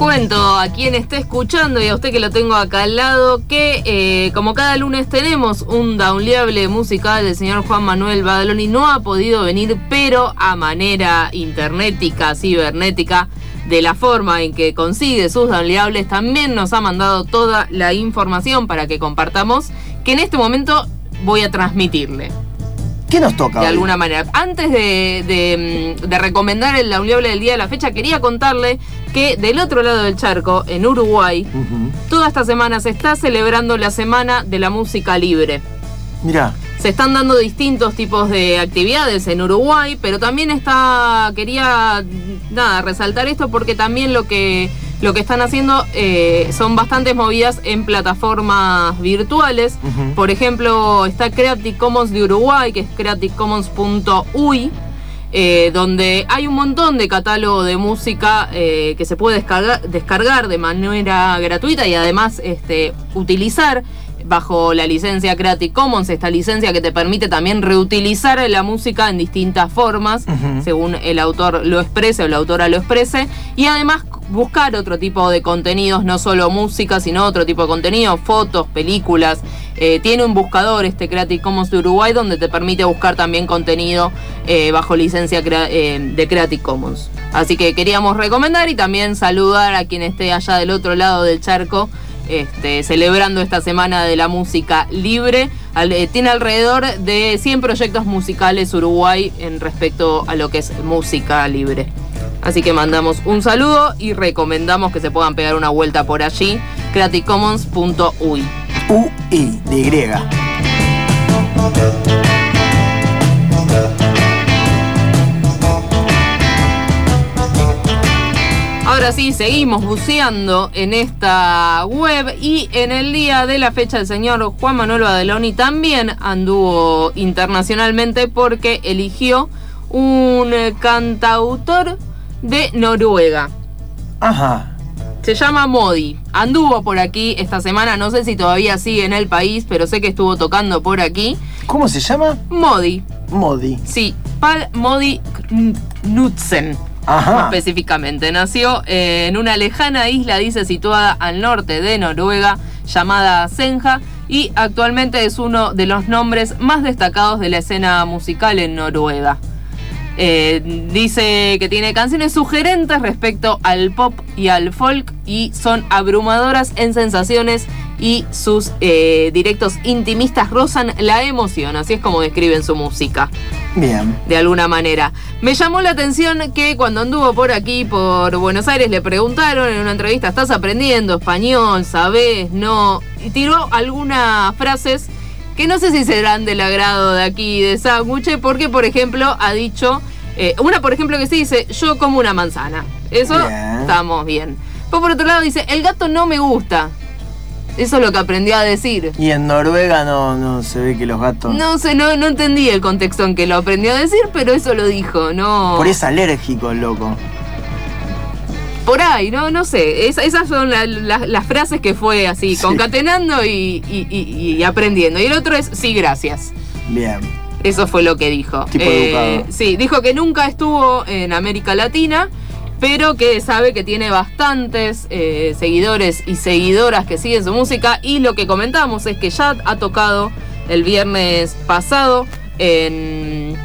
cuento a quien esté escuchando y a usted que lo tengo acá al lado que como cada lunes tenemos un downloadable musical del señor Juan Manuel Badaloni. No ha podido venir, pero a manera internética, cibernética, de la forma en que consigue sus downloadables, también nos ha mandado toda la información para que compartamos, que en este momento voy a transmitirle. ¿Qué nos toca de hoy? alguna manera? Antes de recomendar el downloadable del día de la fecha, quería contarle que del otro lado del charco, en Uruguay, toda esta semana se está celebrando la Semana de la Música Libre. Mirá. Se están dando distintos tipos de actividades en Uruguay, pero también quería resaltar esto porque también lo que están haciendo son bastantes movidas en plataformas virtuales. Por ejemplo, está Creative Commons de Uruguay, que es creativecommons.uy, donde hay un montón de catálogo de música que se puede descargar de manera gratuita y además utilizar bajo la licencia Creative Commons, esta licencia que te permite también reutilizar la música en distintas formas, según el autor lo exprese o la autora lo exprese, y además buscar otro tipo de contenidos, no solo música, sino otro tipo de contenido, fotos, películas. Tiene un buscador, Creative Commons de Uruguay, donde te permite buscar también contenido bajo licencia de Creative Commons. Así que queríamos recomendar y también saludar a quien esté allá del otro lado del charco, celebrando esta Semana de la Música Libre. Tiene alrededor de 100 proyectos musicales Uruguay en respecto a lo que es música libre. Así que mandamos un saludo y recomendamos que se puedan pegar una vuelta por allí. creativecommons.uy. UI, de Y. Ahora sí, seguimos buceando en esta web y en el día de la fecha el señor Juan Manuel Badaloni también anduvo internacionalmente porque eligió un cantautor de Noruega. Ajá. Se llama Modi. Anduvo por aquí esta semana, no sé si todavía sigue en el país, pero sé que estuvo tocando por aquí. ¿Cómo se llama? Modi. Modi. Sí, Pál Modi Knudsen. Ajá. Específicamente, nació en una lejana isla, dice, situada al norte de Noruega, llamada Senja, y actualmente es uno de los nombres más destacados de la escena musical en Noruega. Dice que tiene canciones sugerentes respecto al pop y al folk y son abrumadoras en sensaciones y sus directos intimistas rozan la emoción, así es como describen su música. Bien. De alguna manera. Me llamó la atención que cuando anduvo por aquí, por Buenos Aires, le preguntaron en una entrevista, ¿estás aprendiendo español? ¿Sabés? ¿No? Y tiró algunas frases que no sé si serán del agrado de aquí, de Sándwich, porque, por ejemplo, ha dicho, una, por ejemplo, que sí dice, yo como una manzana. Eso, bien. Estamos bien. Pero por otro lado dice, el gato no me gusta. Eso es lo que aprendió a decir. Y en Noruega no se ve que los gatos... No sé, no entendí el contexto en que lo aprendió a decir, pero eso lo dijo, no... Por es alérgico, loco. Por ahí, no sé. Esas son las frases que fue así, sí, concatenando y aprendiendo. Y el otro es, sí, gracias. Bien. Eso fue lo que dijo. Tipo educado. Sí, dijo que nunca estuvo en América Latina, pero que sabe que tiene bastantes seguidores y seguidoras que siguen su música, y lo que comentamos es que ya ha tocado el viernes pasado en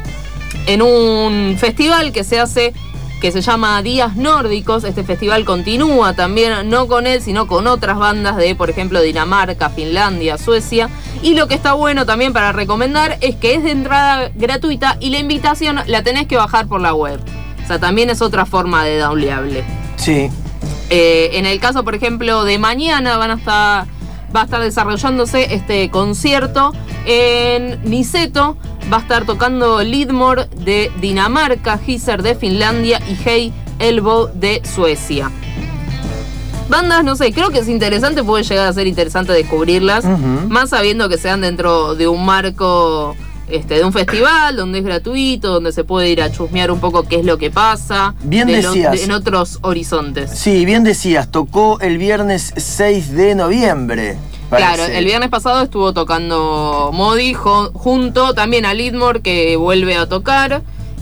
un festival que se hace, que se llama Días Nórdicos. Este festival continúa también, no con él, sino con otras bandas de, por ejemplo, Dinamarca, Finlandia, Suecia. Y lo que está bueno también para recomendar es que es de entrada gratuita y la invitación la tenés que bajar por la web. O sea, también es otra forma de downloadable. Sí. En el caso, por ejemplo, de mañana va a estar desarrollándose este concierto en Niceto. Va a estar tocando Lidmore de Dinamarca, Hisser de Finlandia y Hey Elbow de Suecia. Bandas, no sé, creo que es interesante, puede llegar a ser interesante descubrirlas, más sabiendo que sean dentro de un marco... de un festival donde es gratuito, donde se puede ir a chusmear un poco qué es lo que pasa. Bien decías. En otros horizontes. Sí, bien decías, tocó el viernes 6 de noviembre. Parece. Claro, el viernes pasado estuvo tocando Modi junto también a Lidmore, que vuelve a tocar.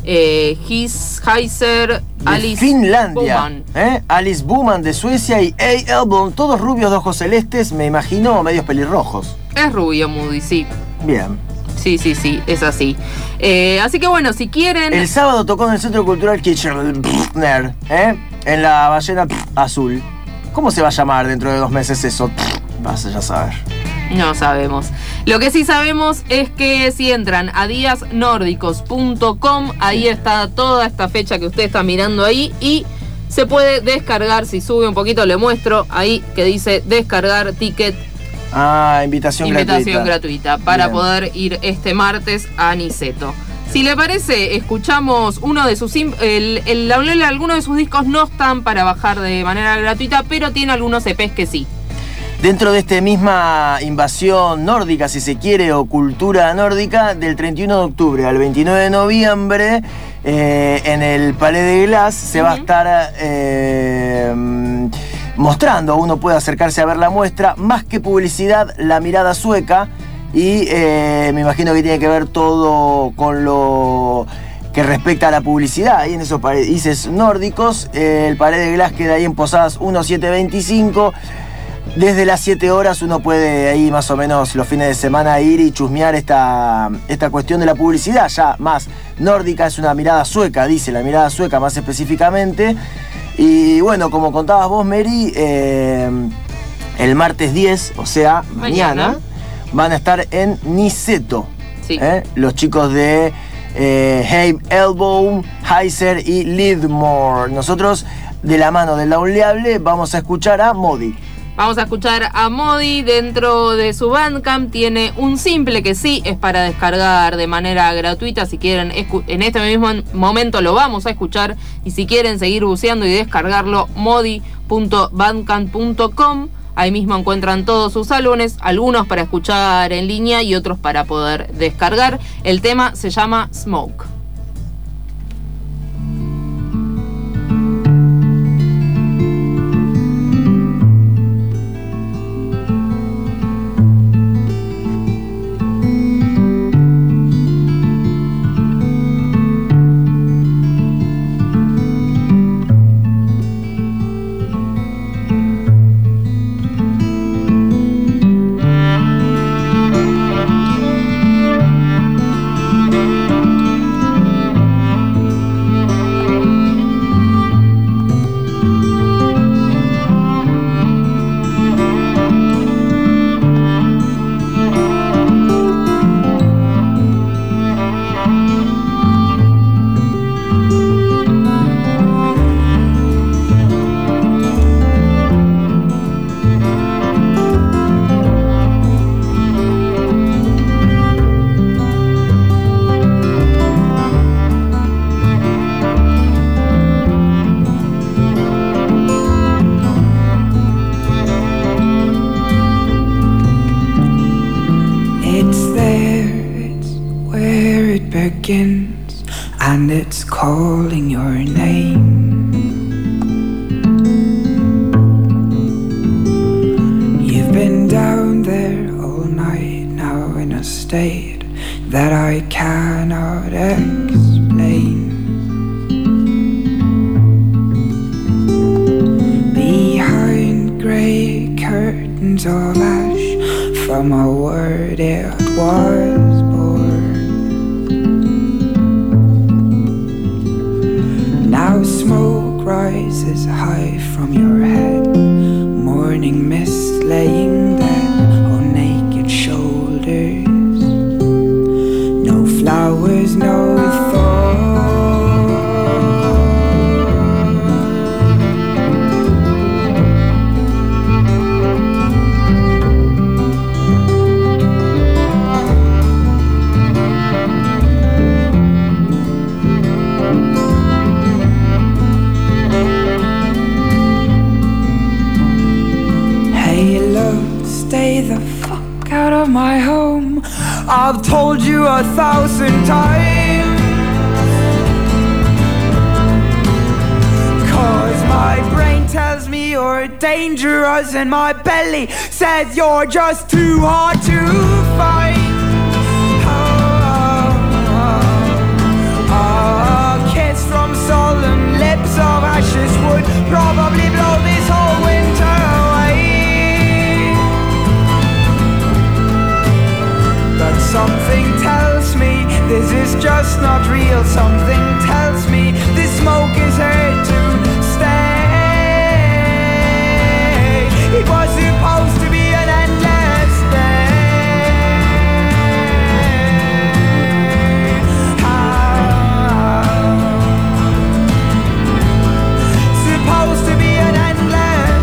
Heiser, Alice Finlandia, Boman. Alice Boman de Suecia y A. Elbon, todos rubios de ojos celestes, me imagino, medios pelirrojos. Es rubio Moody, sí. Bien. Sí, es así. Así que bueno, si quieren... El sábado tocó en el Centro Cultural Kirchner, en la Ballena Azul. ¿Cómo se va a llamar dentro de 2 meses eso? Vas a saber. No sabemos. Lo que sí sabemos es que si entran a díasnórdicos.com, ahí está toda esta fecha que usted está mirando ahí y se puede descargar. Si sube un poquito le muestro ahí que dice descargar ticket. Invitación gratuita para Bien. Poder ir este martes a Niceto. Si le parece, escuchamos uno de sus... algunos de sus discos no están para bajar de manera gratuita, pero tiene algunos EPs que sí. Dentro de esta misma invasión nórdica, si se quiere, o cultura nórdica, del 31 de octubre al 29 de noviembre, en el Palais de Glass se va a estar mostrando, uno puede acercarse a ver la muestra, Más que publicidad, la mirada sueca, y me imagino que tiene que ver todo con lo que respecta a la publicidad, ahí en esos países nórdicos. El Palais de Glass queda ahí en Posadas 1725. Desde las 7 horas uno puede ahí más o menos los fines de semana ir y chusmear esta cuestión de la publicidad, ya más nórdica, es una mirada sueca, dice la mirada sueca más específicamente. Y bueno, como contabas vos, Mary, el martes 10, o sea, mañana, van a estar en Niceto. Sí. Los chicos de Abe Elbon, Heiser y Lidmore. Nosotros, de la mano del Lauleable, vamos a escuchar a Modi. Vamos a escuchar a Modi. Dentro de su Bandcamp tiene un simple que sí es para descargar de manera gratuita. Si quieren, en este mismo momento lo vamos a escuchar. Y si quieren seguir buceando y descargarlo, modi.bandcamp.com. Ahí mismo encuentran todos sus álbumes, algunos para escuchar en línea y otros para poder descargar. El tema se llama Smoke. And it's calling your name. You've been down there all night now in a state that I cannot explain. Behind grey curtains of ash from a word it was born. Now smoke rises high from your head, morning mist laying dead on naked shoulders. No flowers, no my home. I've told you 1,000 times, 'cause my brain tells me you're dangerous and my belly says you're just too hard to find. Oh, oh, oh, oh. tells me this is just not real. Something tells me this smoke is here to stay. It was supposed to be an endless day. Supposed to be an endless